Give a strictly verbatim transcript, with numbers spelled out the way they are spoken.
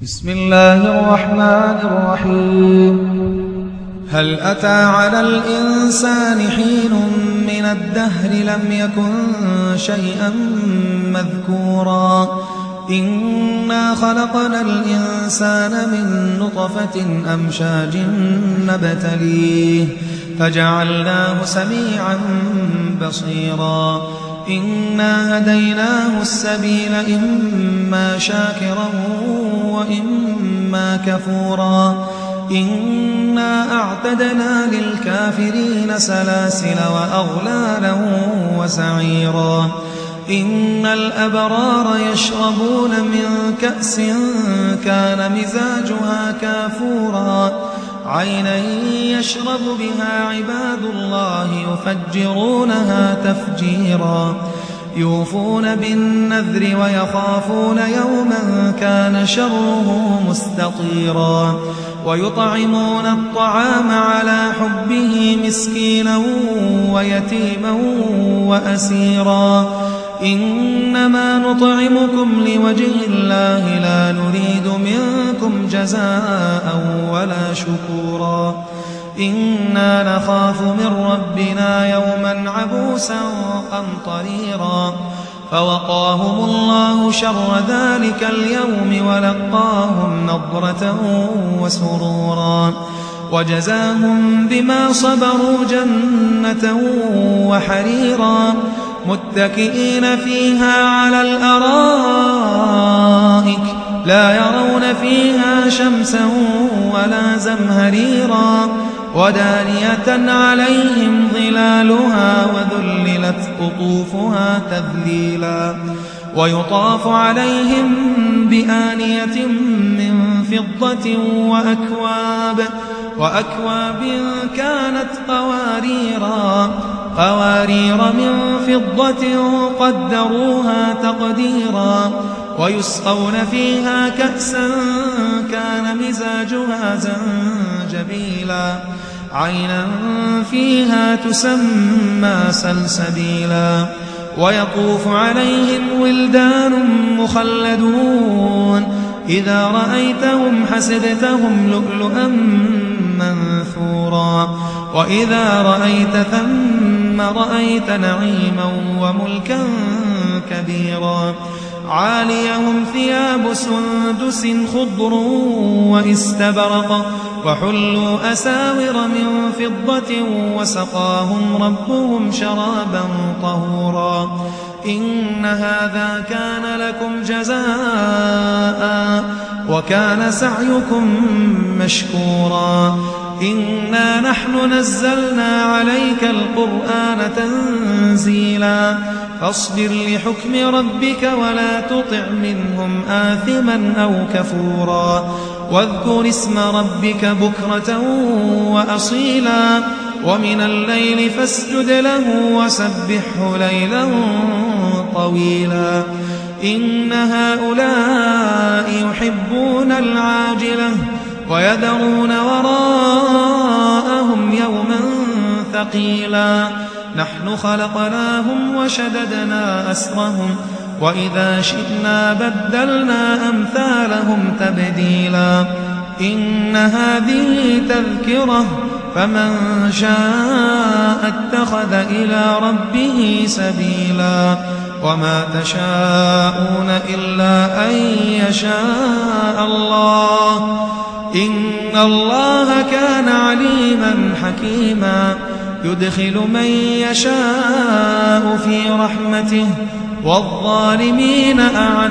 بسم الله الرحمن الرحيم. هل أتى على الإنسان حين من الدهر لم يكن شيئا مذكورا إنا خلقنا الإنسان من نطفة أمشاج نبتليه فجعلناه سميعا بصيرا إنا هديناه السبيل إما شاكرا وإما كفورا إنا أعتدنا للكافرين سلاسل وأغلالا وسعيرا إن الأبرار يشربون من كأس كان مزاجها كافورا عينا يشرب بها عباد الله يفجرونها تفجيرا يوفون بالنذر ويخافون يوما كان شره مستطيرا ويطعمون الطعام على حبه مسكينا ويتيما وأسيرا إنما نطعمكم لوجه الله لا نريد منكم جزاء ولا شكورا إنا نخاف من ربنا يوما عبوسا قمطريرا فوقاهم الله شر ذلك اليوم ولقاهم نضرة وسرورا وجزاهم بما صبروا جنة وحريرا متكئين فيها على الأرائك لا يرون فيها شمسا ولا زمهريرا ودانية عليهم ظلالها وذللت قطوفها تذليلا ويطاف عليهم بآنية من فضة وأكواب وأكواب كانت قواريرا قوارير من فضة قدروها تقديرا ويسقون فيها كأسا كان مزاجها زنجبيلا عينا فيها تسمى سلسبيلا ويطوف عليهم ولدان مخلدون إذا رأيتهم حسبتهم لؤلؤا منثورا وإذا رأيت ثم رأيت نعيما وملكا كبيرا عاليهم ثياب سندس خضر واستبرق وحلوا أساور من فضة وسقاهم ربهم شرابا طهورا إن هذا كان لكم جزاء وكان سعيكم مشكورا إنا نحن نزلنا عليك القرآن تنزيلا فاصبر لحكم ربك ولا تطع منهم آثما أو كفورا واذكر اسم ربك بكرة وأصيلا ومن الليل فاسجد له وسبحه ليلا طويلا إن هؤلاء يحبون العاجلة ويذرون وراءهم يوما ثقيلا نحن خلقناهم وشددنا أسرهم وإذا شئنا بدلنا أمثالهم تبديلا إن هذه تذكرة فمن شاء اتخذ إلى ربه سبيلا وما تشاءون إلا أن يشاء الله إن الله كان عليما حكيما يدخل من يشاء في رحمته والظالمين أعد